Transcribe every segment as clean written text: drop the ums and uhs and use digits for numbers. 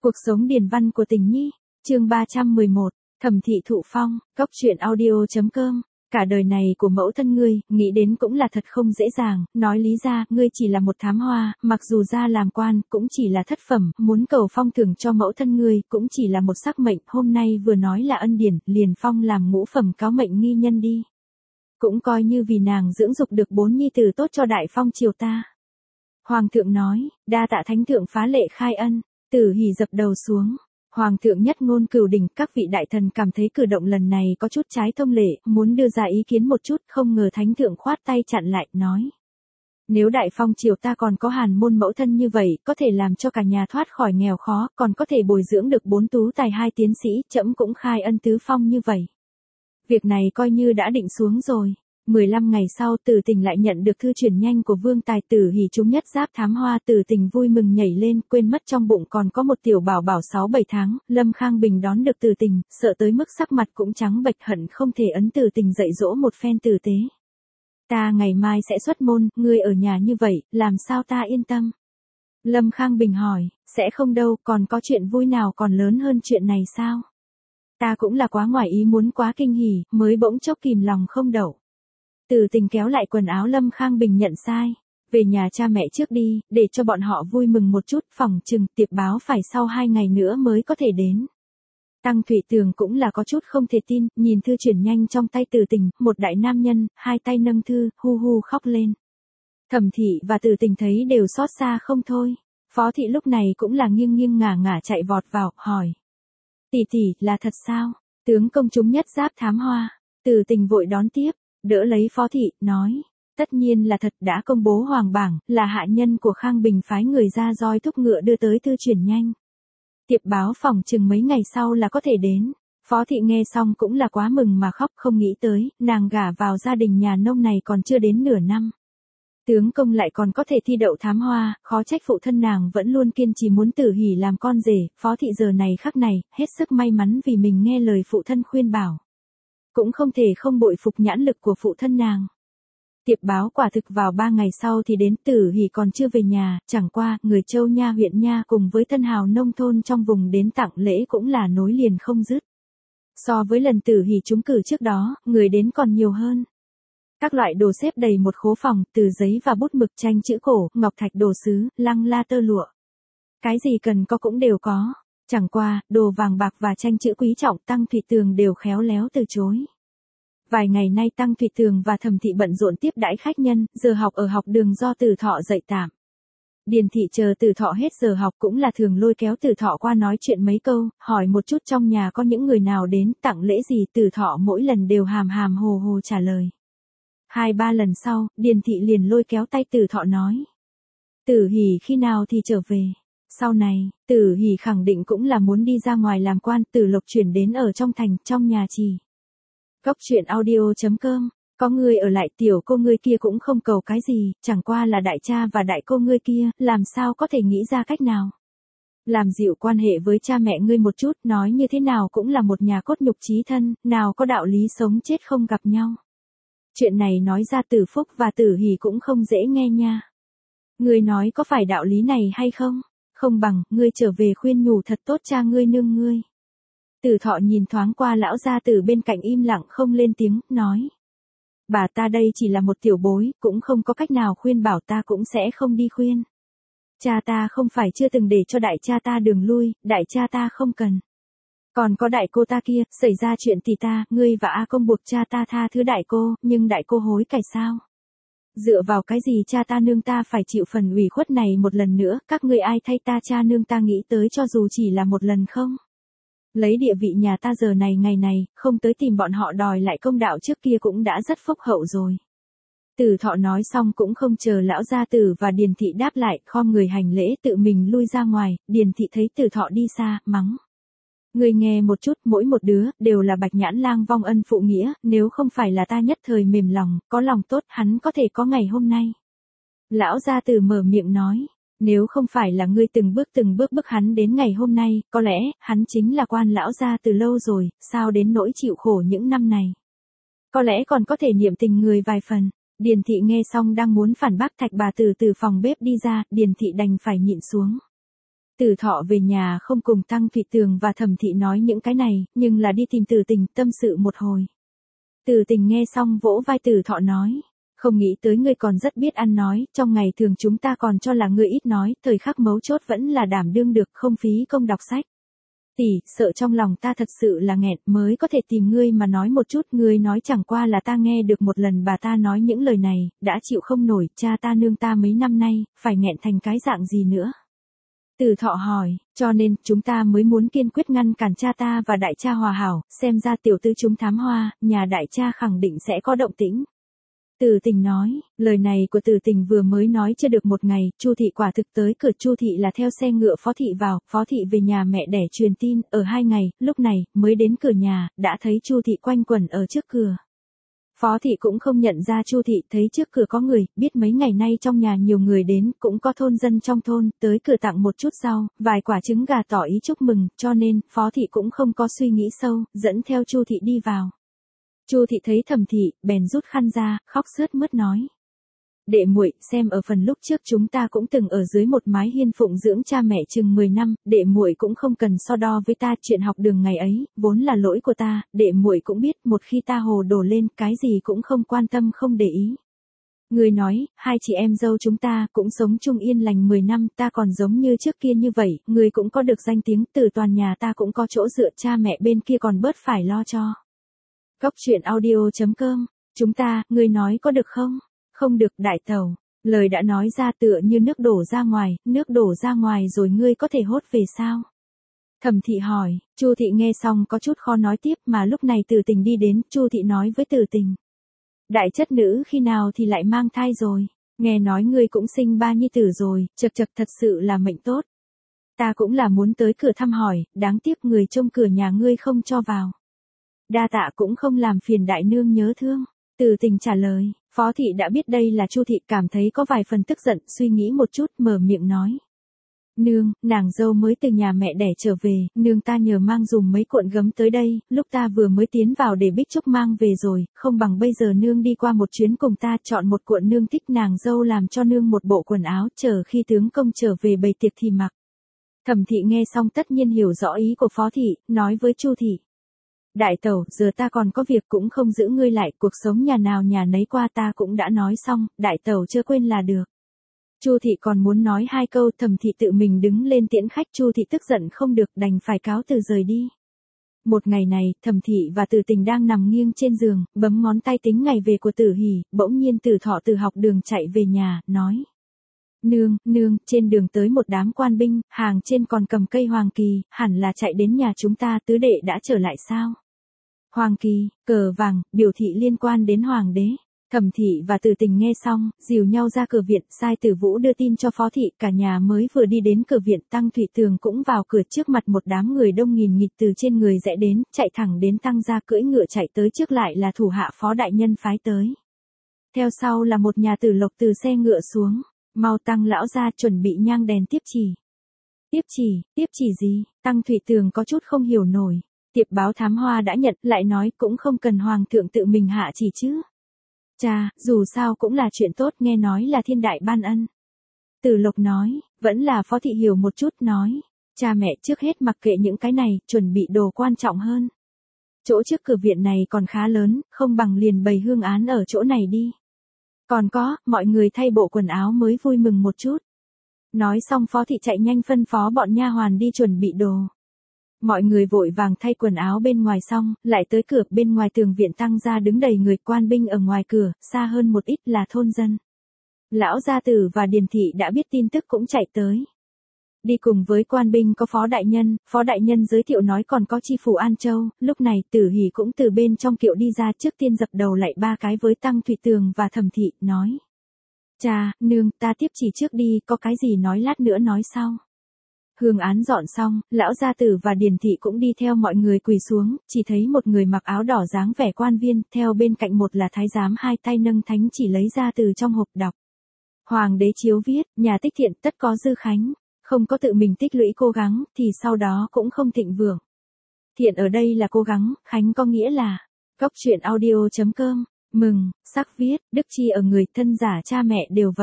Cuộc sống điền văn của tình nhi, chương 311, Thẩm thị thụ phong, góc truyện audio.com. Cả đời này của mẫu thân ngươi, nghĩ đến cũng là thật không dễ dàng, nói lý ra, ngươi chỉ là một thám hoa, mặc dù ra làm quan, cũng chỉ là thất phẩm, muốn cầu phong thưởng cho mẫu thân ngươi, cũng chỉ là một sắc mệnh, hôm nay vừa nói là ân điển, liền phong làm ngũ phẩm cáo mệnh nghi nhân đi. Cũng coi như vì nàng dưỡng dục được 4 nhi tử tốt cho đại phong triều ta. Hoàng thượng nói, đa tạ thánh thượng phá lệ khai ân. Tử Hỉ dập đầu xuống. Hoàng thượng nhất ngôn cửu đỉnh, các vị đại thần cảm thấy cử động lần này có chút trái thông lệ, muốn đưa ra ý kiến một chút, không ngờ thánh thượng khoát tay chặn lại, nói. Nếu đại phong triều ta còn có hàn môn mẫu thân như vậy, có thể làm cho cả nhà thoát khỏi nghèo khó, còn có thể bồi dưỡng được 4 tú tài 2 tiến sĩ, trẫm cũng khai ân tứ phong như vậy. Việc này coi như đã định xuống rồi. 15 ngày sau Tử Tình lại nhận được thư truyền nhanh của Vương Tài. Tử Hỉ trúng nhất giáp thám hoa, Tử Tình vui mừng nhảy lên, quên mất trong bụng còn có một tiểu bảo bảo 6-7 tháng, Lâm Khang Bình đón được Tử Tình, sợ tới mức sắc mặt cũng trắng bệch, hận không thể ấn Tử Tình dạy dỗ một phen tử tế. Ta ngày mai sẽ xuất môn, ngươi ở nhà như vậy, làm sao ta yên tâm? Lâm Khang Bình hỏi, sẽ không đâu, còn có chuyện vui nào còn lớn hơn chuyện này sao? Ta cũng là quá ngoài ý muốn, quá kinh hỉ, mới bỗng chốc kìm lòng không đậu. Tử Tình kéo lại quần áo Lâm Khang Bình nhận sai. Về nhà cha mẹ trước đi, để cho bọn họ vui mừng một chút, phỏng chừng tiệp báo phải sau 2 ngày nữa mới có thể đến. Tăng Thụy Tường cũng là có chút không thể tin, nhìn thư chuyển nhanh trong tay Tử Tình, một đại nam nhân, 2 tay nâng thư, hu hu khóc lên. Thẩm thị và Tử Tình thấy đều xót xa không thôi. Phó thị lúc này cũng là nghiêng nghiêng ngả ngả chạy vọt vào, hỏi. Tỷ tỷ, là thật sao? Tướng công trúng nhất giáp thám hoa. Tử Tình vội đón tiếp. Đỡ lấy Phó thị, nói, tất nhiên là thật, đã công bố hoàng bảng, là hạ nhân của Khang Bình phái người ra roi thúc ngựa đưa tới thư chuyển nhanh. Tiệp báo phỏng chừng mấy ngày sau là có thể đến. Phó thị nghe xong cũng là quá mừng mà khóc, không nghĩ tới, nàng gả vào gia đình nhà nông này còn chưa đến nửa năm. Tướng công lại còn có thể thi đậu thám hoa, khó trách phụ thân nàng vẫn luôn kiên trì muốn Tử Hỉ làm con rể. Phó thị giờ này khắc này, hết sức may mắn vì mình nghe lời phụ thân khuyên bảo. Cũng không thể không bội phục nhãn lực của phụ thân nàng. Tiệp báo quả thực vào 3 ngày sau thì đến. Tử Hỉ còn chưa về nhà, chẳng qua, người Châu Nha huyện Nha cùng với thân hào nông thôn trong vùng đến tặng lễ cũng là nối liền không dứt. So với lần Tử Hỉ trúng cử trước đó, người đến còn nhiều hơn. Các loại đồ xếp đầy một khố phòng, từ giấy và bút mực, tranh chữ cổ, ngọc thạch đồ sứ, lăng la tơ lụa. Cái gì cần có cũng đều có. Chẳng qua, đồ vàng bạc và tranh chữ quý trọng Tăng Thụy Tường đều khéo léo từ chối. Vài ngày nay Tăng Thụy Tường và Thẩm thị bận rộn tiếp đãi khách nhân, giờ học ở học đường do Tử Thọ dạy tạm. Điền thị chờ Tử Thọ hết giờ học cũng là thường lôi kéo Tử Thọ qua nói chuyện mấy câu, hỏi một chút trong nhà có những người nào đến, tặng lễ gì, Tử Thọ mỗi lần đều hàm hàm hồ hồ trả lời. 2-3 lần sau, Điền thị liền lôi kéo tay Tử Thọ nói. Tử Hỉ khi nào thì trở về? Sau này, Tử Hỉ khẳng định cũng là muốn đi ra ngoài làm quan. Tử Lộc chuyển đến ở trong thành, trong nhà trì. Góc truyện audio.com. Có người ở lại, tiểu cô ngươi kia cũng không cầu cái gì, chẳng qua là đại cha và đại cô ngươi kia, làm sao có thể nghĩ ra cách nào. Làm dịu quan hệ với cha mẹ ngươi một chút, nói như thế nào cũng là một nhà cốt nhục chí thân, nào có đạo lý sống chết không gặp nhau. Chuyện này nói ra Tử Phúc và Tử Hỉ cũng không dễ nghe nha. Ngươi nói có phải đạo lý này hay không? Không bằng, ngươi trở về khuyên nhủ thật tốt cha ngươi nương ngươi. Tử Thọ nhìn thoáng qua lão gia tử bên cạnh im lặng không lên tiếng, nói. Bà ta đây chỉ là một tiểu bối, cũng không có cách nào khuyên bảo, ta cũng sẽ không đi khuyên. Cha ta không phải chưa từng để cho đại cha ta đường lui, đại cha ta không cần. Còn có đại cô ta kia, xảy ra chuyện thì ta, ngươi và A Công buộc cha ta tha thứ đại cô, nhưng đại cô hối cải sao? Dựa vào cái gì cha ta nương ta phải chịu phần ủy khuất này một lần nữa, các ngươi ai thay ta cha nương ta nghĩ tới cho dù chỉ là một lần không? Lấy địa vị nhà ta giờ này ngày này, không tới tìm bọn họ đòi lại công đạo trước kia cũng đã rất phúc hậu rồi. Tử Thọ nói xong cũng không chờ lão gia tử và Điền thị đáp lại, khom người hành lễ tự mình lui ra ngoài. Điền thị thấy Tử Thọ đi xa, mắng. Ngươi nghe một chút, mỗi một đứa, đều là bạch nhãn lang vong ân phụ nghĩa, nếu không phải là ta nhất thời mềm lòng, có lòng tốt, hắn có thể có ngày hôm nay. Lão gia tử mở miệng nói, nếu không phải là ngươi từng bước bức hắn đến ngày hôm nay, có lẽ, hắn chính là quan lão gia từ lâu rồi, sao đến nỗi chịu khổ những năm này. Có lẽ còn có thể niệm tình người vài phần. Điền thị nghe xong đang muốn phản bác, Thạch bà từ phòng bếp đi ra, Điền thị đành phải nhịn xuống. Từ Thọ về nhà không cùng Tăng Thụy Tường và Thẩm Thị nói những cái này, nhưng là đi tìm Từ Tình tâm sự một hồi. Từ Tình nghe xong vỗ vai Từ Thọ nói. Không nghĩ tới ngươi còn rất biết ăn nói, trong ngày thường chúng ta còn cho là ngươi ít nói, thời khắc mấu chốt vẫn là đảm đương được, không phí công đọc sách. Tỷ, sợ trong lòng ta thật sự là nghẹn mới có thể tìm ngươi mà nói một chút, ngươi nói chẳng qua là ta nghe được một lần bà ta nói những lời này, đã chịu không nổi, cha ta nương ta mấy năm nay, phải nghẹn thành cái dạng gì nữa. Từ Thọ hỏi, cho nên chúng ta mới muốn kiên quyết ngăn cản cha ta và đại cha hòa hảo, xem ra tiểu tư chúng thám hoa, nhà đại cha khẳng định sẽ có động tĩnh. Từ Tình nói, lời này của Từ Tình vừa mới nói chưa được một ngày, Chu Thị quả thực tới cửa. Chu Thị là theo xe ngựa Phó Thị vào, Phó Thị về nhà mẹ đẻ truyền tin, ở 2 ngày, lúc này, mới đến cửa nhà, đã thấy Chu Thị quanh quẩn ở trước cửa. Phó Thị cũng không nhận ra Chu Thị, thấy trước cửa có người, biết mấy ngày nay trong nhà nhiều người đến, cũng có thôn dân trong thôn, tới cửa tặng một chút rau, vài quả trứng gà tỏ ý chúc mừng, cho nên, Phó Thị cũng không có suy nghĩ sâu, dẫn theo Chu Thị đi vào. Chu Thị thấy Thẩm Thị, bèn rút khăn ra, khóc sướt mướt nói. Đệ muội, xem ở phần lúc trước chúng ta cũng từng ở dưới một mái hiên phụng dưỡng cha mẹ chừng 10 năm, đệ muội cũng không cần so đo với ta, chuyện học đường ngày ấy, vốn là lỗi của ta, đệ muội cũng biết, một khi ta hồ đổ lên, cái gì cũng không quan tâm không để ý. Người nói, hai chị em dâu chúng ta cũng sống chung yên lành 10 năm, ta còn giống như trước kia như vậy, người cũng có được danh tiếng, từ toàn nhà ta cũng có chỗ dựa, cha mẹ bên kia còn bớt phải lo cho. Cốc truyện audio.com, chúng ta, ngươi nói có được không? Không được, đại tẩu. Lời đã nói ra tựa như nước đổ ra ngoài rồi ngươi có thể hốt về sao? Thẩm Thị hỏi, Chu Thị nghe xong có chút khó nói tiếp mà lúc này Từ Tình đi đến, Chu Thị nói với Từ Tình. Đại chất nữ khi nào thì lại mang thai rồi? Nghe nói ngươi cũng sinh 3 nhi tử rồi, chật thật sự là mệnh tốt. Ta cũng là muốn tới cửa thăm hỏi, đáng tiếc người trông cửa nhà ngươi không cho vào. Đa tạ cũng không làm phiền đại nương nhớ thương. Từ Tình trả lời, Phó Thị đã biết đây là Chu Thị, cảm thấy có vài phần tức giận, suy nghĩ một chút, mở miệng nói. Nương, nàng dâu mới từ nhà mẹ đẻ trở về, nương ta nhờ mang dùm mấy cuộn gấm tới đây, lúc ta vừa mới tiến vào để Bích Trúc mang về rồi, không bằng bây giờ nương đi qua một chuyến cùng ta chọn một cuộn nương thích, nàng dâu làm cho nương một bộ quần áo, chờ khi tướng công trở về bày tiệc thì mặc. Thẩm Thị nghe xong tất nhiên hiểu rõ ý của Phó Thị, nói với Chu Thị. Đại tẩu, giờ ta còn có việc cũng không giữ ngươi lại, cuộc sống nhà nào nhà nấy qua ta cũng đã nói xong, đại tẩu chưa quên là được. Chu Thị còn muốn nói 2 câu, Thẩm Thị tự mình đứng lên tiễn khách, Chu Thị tức giận không được, đành phải cáo từ rời đi. Một ngày này, Thẩm Thị và Từ Tình đang nằm nghiêng trên giường, bấm ngón tay tính ngày về của Tử Hỷ, bỗng nhiên Từ Thọ từ học đường chạy về nhà, nói. Nương, trên đường tới một đám quan binh, hàng trên còn cầm cây hoàng kỳ, hẳn là chạy đến nhà chúng ta, tứ đệ đã trở lại sao? Hoàng kỳ, cờ vàng, biểu thị liên quan đến hoàng đế. Thẩm Thị và Từ Tình nghe xong, dìu nhau ra cửa viện, sai Tử Vũ đưa tin cho Phó Thị, cả nhà mới vừa đi đến cửa viện, Tăng Thụy Tường cũng vào cửa, trước mặt một đám người đông nghìn nghịt từ trên người rẽ đến, chạy thẳng đến Tăng gia, cưỡi ngựa chạy tới, trước lại là thủ hạ Phó đại nhân phái tới. Theo sau là một nhà tử lộc từ xe ngựa xuống, mau Tăng lão ra chuẩn bị nhang đèn tiếp chỉ. Tiếp chỉ gì? Tăng Thụy Tường có chút không hiểu nổi. Tiệp báo thám hoa đã nhận, lại nói cũng không cần hoàng thượng tự mình hạ chỉ chứ. Cha, dù sao cũng là chuyện tốt, nghe nói là thiên đại ban ân. Tử Lộc nói, vẫn là Phó Thị hiểu một chút, nói. Cha mẹ trước hết mặc kệ những cái này, chuẩn bị đồ quan trọng hơn. Chỗ trước cửa viện này còn khá lớn, không bằng liền bày hương án ở chỗ này đi. Còn có, mọi người thay bộ quần áo mới vui mừng một chút. Nói xong Phó Thị chạy nhanh phân phó bọn nha hoàn đi chuẩn bị đồ. Mọi người vội vàng thay quần áo bên ngoài xong, lại tới cửa, bên ngoài tường viện Tăng gia đứng đầy người, quan binh ở ngoài cửa, xa hơn một ít là thôn dân. Lão gia tử và Điền Thị đã biết tin tức cũng chạy tới. Đi cùng với quan binh có Phó đại nhân giới thiệu nói còn có chi phủ An Châu, lúc này Tử Hỷ cũng từ bên trong kiệu đi ra, trước tiên dập đầu lạy 3 cái với Tăng Thụy Tường và Thẩm Thị, nói. Cha, nương, ta tiếp chỉ trước đi, có cái gì nói lát nữa nói sau. Hương án dọn xong, lão gia tử và Điền Thị cũng đi theo mọi người quỳ xuống, chỉ thấy một người mặc áo đỏ dáng vẻ quan viên, theo bên cạnh một là thái giám, hai tay nâng thánh chỉ lấy ra từ trong hộp đọc. Hoàng đế chiếu viết, nhà tích thiện tất có dư khánh, không có tự mình tích lũy cố gắng, thì sau đó cũng không thịnh vượng. Thiện ở đây là cố gắng, khánh có nghĩa là, Cốc truyện audio.com, mừng, sắc viết, đức chi ở người, thân giả cha mẹ đều vậy.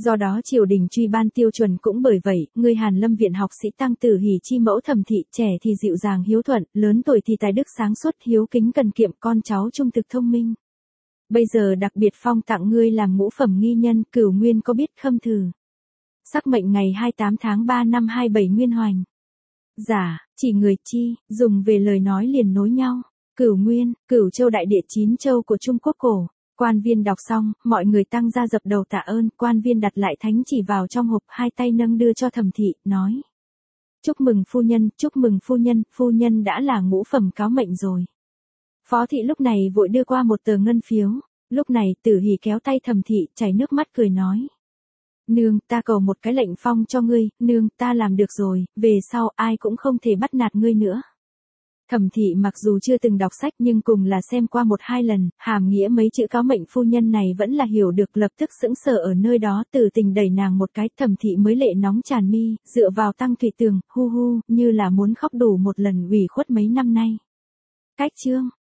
Do đó triều đình truy ban tiêu chuẩn cũng bởi vậy, người Hàn Lâm viện học sĩ Tăng Tử Hỷ chi mẫu Thẩm thị, trẻ thì dịu dàng hiếu thuận, lớn tuổi thì tài đức sáng suốt hiếu kính cần kiệm, con cháu trung thực thông minh. Bây giờ đặc biệt phong tặng ngươi làm ngũ phẩm nghi nhân, Cửu Nguyên có biết khâm thử. Sắc mệnh ngày 28 tháng 3 năm 27 Nguyên Hoành. Giả, chỉ người chi, dùng về lời nói liền nối nhau. Cửu Nguyên, Cửu Châu đại địa 9 châu của Trung Quốc cổ. Quan viên đọc xong, mọi người tăng ra dập đầu tạ ơn, quan viên đặt lại thánh chỉ vào trong hộp, hai tay nâng đưa cho Thẩm thị, nói. Chúc mừng phu nhân đã là ngũ phẩm cáo mệnh rồi. Phó thị lúc này vội đưa qua một tờ ngân phiếu, lúc này Tử Hỷ kéo tay Thẩm thị, chảy nước mắt cười nói. Nương, ta cầu một cái lệnh phong cho ngươi, nương, ta làm được rồi, về sau ai cũng không thể bắt nạt ngươi nữa. Thẩm thị mặc dù chưa từng đọc sách nhưng cùng là xem qua 1-2 lần, hàm nghĩa mấy chữ cáo mệnh phu nhân này vẫn là hiểu được, lập tức sững sờ ở nơi đó, Tử Tình đẩy nàng một cái, Thẩm thị mới lệ nóng tràn mi, dựa vào Tăng Thủy Tường, hu hu, như là muốn khóc đủ một lần ủy khuất mấy năm nay. Cách chương